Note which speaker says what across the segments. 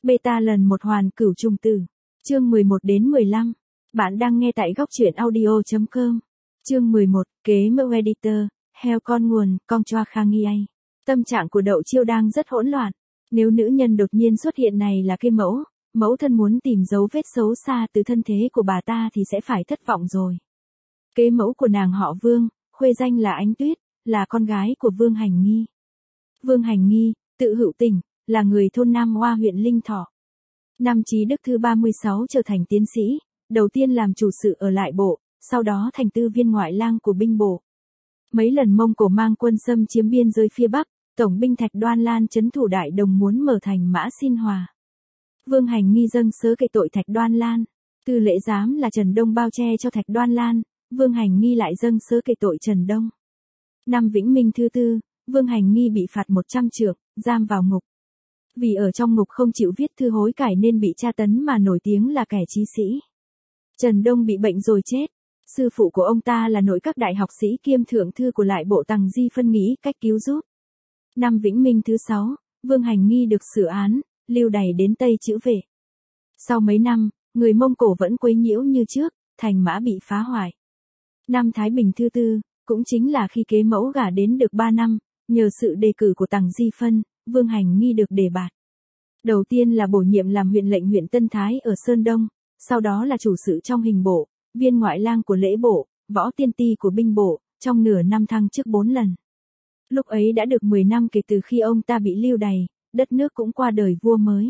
Speaker 1: Beta lần một hoàn cửu trùng tử. Chương 11 đến 15. Bạn đang nghe tại góc truyện audio.com. Chương 11, kế mẫu editor, heo con nguồn, con choa khang nghi. Tâm trạng của Đậu Chiêu đang rất hỗn loạn. Nếu nữ nhân đột nhiên xuất hiện này là cái mẫu thân muốn tìm dấu vết xấu xa từ thân thế của bà ta thì sẽ phải thất vọng rồi. Kế mẫu của nàng họ Vương, khuê danh là Ánh Tuyết, là con gái của Vương Hành Nghi. Vương Hành Nghi, tự Hữu Tỉnh, là người thôn Nam Hoa huyện Linh Thọ. Năm Trí Đức thứ 36 trở thành tiến sĩ, đầu tiên làm chủ sự ở lại bộ, sau đó thành tư viên ngoại lang của binh bộ. Mấy lần Mông Cổ mang quân xâm chiếm biên giới phía Bắc, tổng binh Thạch Đoan Lan trấn thủ Đại Đồng muốn mở thành Mã Xin Hòa. Vương Hành Nghi dâng sớ kể tội Thạch Đoan Lan. Tư lễ giám là Trần Đông bao che cho Thạch Đoan Lan, Vương Hành Nghi lại dâng sớ kể tội Trần Đông. Năm Vĩnh Minh thứ tư, Vương Hành Nghi bị phạt 100 trượng, giam vào ngục. Vì ở trong ngục không chịu viết thư hối cải nên bị tra tấn mà nổi tiếng là kẻ chí sĩ. Trần Đông bị bệnh rồi chết. Sư phụ của ông ta là nội các đại học sĩ kiêm thượng thư của lại bộ Tằng Di Phân nghĩ cách cứu giúp. Năm Vĩnh Minh thứ 6, Vương Hành Nghi được xử án, lưu đày đến Tây Chữ Vệ. Sau mấy năm, người Mông Cổ vẫn quấy nhiễu như trước, thành Mã bị phá hoại. Năm Thái Bình thứ tư, cũng chính là khi kế mẫu gả đến được 3 năm, nhờ sự đề cử của Tằng Di Phân, Vương Hành Nghi được đề bạt. Đầu tiên là bổ nhiệm làm huyện lệnh huyện Tân Thái ở Sơn Đông, sau đó là chủ sự trong hình bộ, viên ngoại lang của lễ bộ, võ tiên ti của binh bộ, trong nửa năm thăng chức 4 lần. Lúc ấy đã được 10 năm kể từ khi ông ta bị lưu đày, đất nước cũng qua đời vua mới.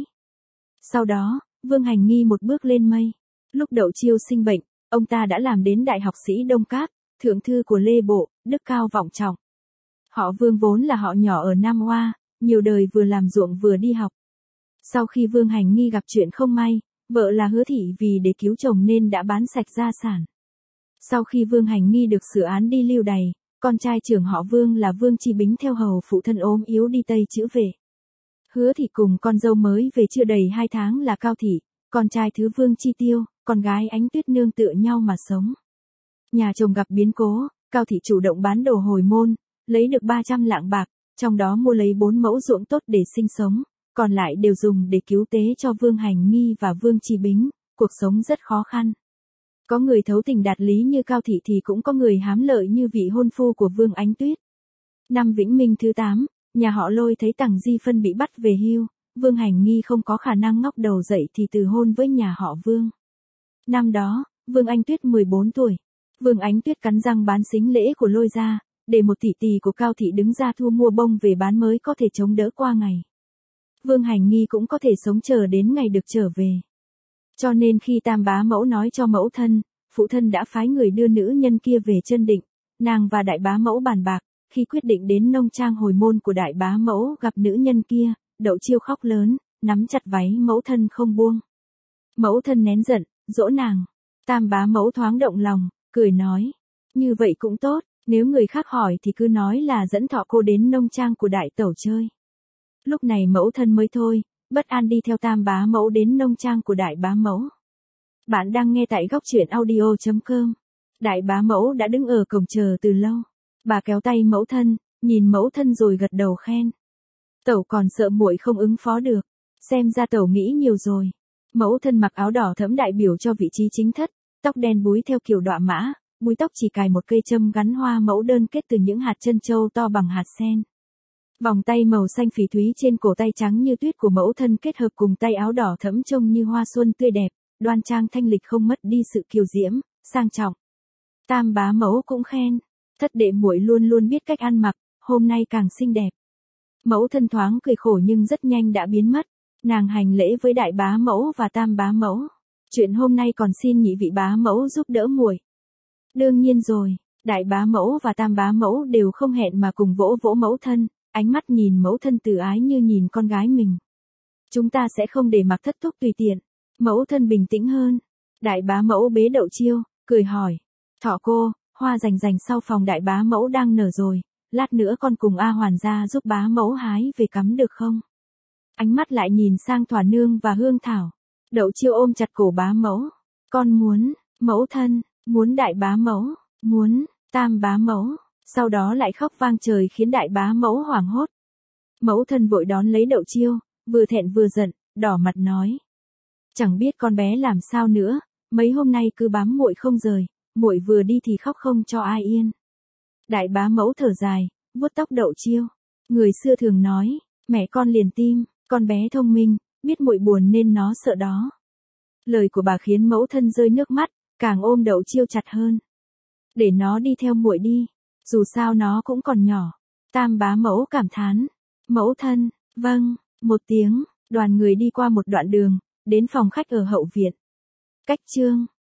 Speaker 1: Sau đó, Vương Hành Nghi một bước lên mây. Lúc Đậu Chiêu sinh bệnh, ông ta đã làm đến đại học sĩ Đông Các, thượng thư của Lê Bộ, đức cao vọng trọng. Họ Vương vốn là họ nhỏ ở Nam Hoa, nhiều đời vừa làm ruộng vừa đi học. Sau khi Vương Hành Nghi gặp chuyện không may, vợ là Hứa Thị vì để cứu chồng nên đã bán sạch gia sản. Sau khi Vương Hành Nghi được xử án đi lưu đày, con trai trưởng họ Vương là Vương Chi Bính theo hầu phụ thân ốm yếu đi Tây Chữ Vệ. Hứa Thị cùng con dâu mới về chưa đầy 2 tháng là Cao Thị, con trai thứ Vương Chi Tiêu, con gái Ánh Tuyết nương tựa nhau mà sống. Nhà chồng gặp biến cố, Cao Thị chủ động bán đồ hồi môn, lấy được 300 lạng bạc, trong đó mua lấy 4 mẫu ruộng tốt để sinh sống, còn lại đều dùng để cứu tế cho Vương Hành Nghi và Vương Chi Bính, cuộc sống rất khó khăn. Có người thấu tình đạt lý như Cao Thị thì cũng có người hám lợi như vị hôn phu của Vương Ánh Tuyết. Năm Vĩnh Minh thứ 8, nhà họ Lôi thấy Tằng Di Phân bị bắt về hưu, Vương Hành Nghi không có khả năng ngóc đầu dậy thì từ hôn với nhà họ Vương. Năm đó, Vương Ánh Tuyết 14 tuổi. Vương Ánh Tuyết cắn răng bán sính lễ của Lôi ra, để một tỷ tỷ của Cao Thị đứng ra thu mua bông về bán mới có thể chống đỡ qua ngày. Vương Hành Nghi cũng có thể sống chờ đến ngày được trở về. Cho nên khi Tam bá mẫu nói cho mẫu thân, phụ thân đã phái người đưa nữ nhân kia về Chân Định, nàng và đại bá mẫu bàn bạc, khi quyết định đến nông trang hồi môn của đại bá mẫu gặp nữ nhân kia, Đậu Chiêu khóc lớn, nắm chặt váy mẫu thân không buông. Mẫu thân nén giận, dỗ nàng. Tam bá mẫu thoáng động lòng, cười nói, như vậy cũng tốt, nếu người khác hỏi thì cứ nói là dẫn Thọ cô đến nông trang của đại tẩu chơi. Lúc này mẫu thân mới thôi, bất an đi theo Tam bá mẫu đến nông trang của đại bá mẫu. Bạn đang nghe tại góc truyện audio.com. Đại bá mẫu đã đứng ở cổng chờ từ lâu. Bà kéo tay mẫu thân, nhìn mẫu thân rồi gật đầu khen. Tẩu còn sợ muội không ứng phó được, xem ra tẩu nghĩ nhiều rồi. Mẫu thân mặc áo đỏ thẫm đại biểu cho vị trí chính thất, tóc đen búi theo kiểu đọa mã, búi tóc chỉ cài một cây châm gắn hoa mẫu đơn kết từ những hạt chân châu to bằng hạt sen. Vòng tay màu xanh phỉ thúy trên cổ tay trắng như tuyết của mẫu thân kết hợp cùng tay áo đỏ thẫm trông như hoa xuân tươi đẹp, đoan trang thanh lịch không mất đi sự kiều diễm, sang trọng. Tam bá mẫu cũng khen, thất đệ muội luôn luôn biết cách ăn mặc, hôm nay càng xinh đẹp. Mẫu thân thoáng cười khổ nhưng rất nhanh đã biến mất, nàng hành lễ với đại bá mẫu và tam bá mẫu. Chuyện hôm nay còn xin nhị vị bá mẫu giúp đỡ muội. Đương nhiên rồi, đại bá mẫu và tam bá mẫu đều không hẹn mà cùng vỗ vỗ mẫu thân, ánh mắt nhìn mẫu thân từ ái như nhìn con gái mình. Chúng ta sẽ không để mặc thất thúc tùy tiện. Mẫu thân bình tĩnh hơn. Đại bá mẫu bế Đậu Chiêu, cười hỏi. Thọ cô, hoa rành rành sau phòng đại bá mẫu đang nở rồi, lát nữa con cùng A Hoàn ra giúp bá mẫu hái về cắm được không? Ánh mắt lại nhìn sang Thỏa Nương và Hương Thảo. Đậu Chiêu ôm chặt cổ bá mẫu. Con muốn, mẫu thân, muốn đại bá mẫu, muốn, tam bá mẫu. Sau đó lại khóc vang trời khiến đại bá mẫu hoảng hốt. Mẫu thân vội đón lấy Đậu Chiêu, vừa thẹn vừa giận, đỏ mặt nói. Chẳng biết con bé làm sao nữa, mấy hôm nay cứ bám muội không rời, muội vừa đi thì khóc không cho ai yên. Đại bá mẫu thở dài, vuốt tóc Đậu Chiêu. Người xưa thường nói, mẹ con liền tim, con bé thông minh, biết muội buồn nên nó sợ đó. Lời của bà khiến mẫu thân rơi nước mắt, càng ôm Đậu Chiêu chặt hơn. Để nó đi theo muội đi, dù sao nó cũng còn nhỏ. Tam bá mẫu cảm thán. Mẫu thân, vâng, một tiếng, đoàn người đi qua một đoạn đường, đến phòng khách ở hậu viện. Cách chương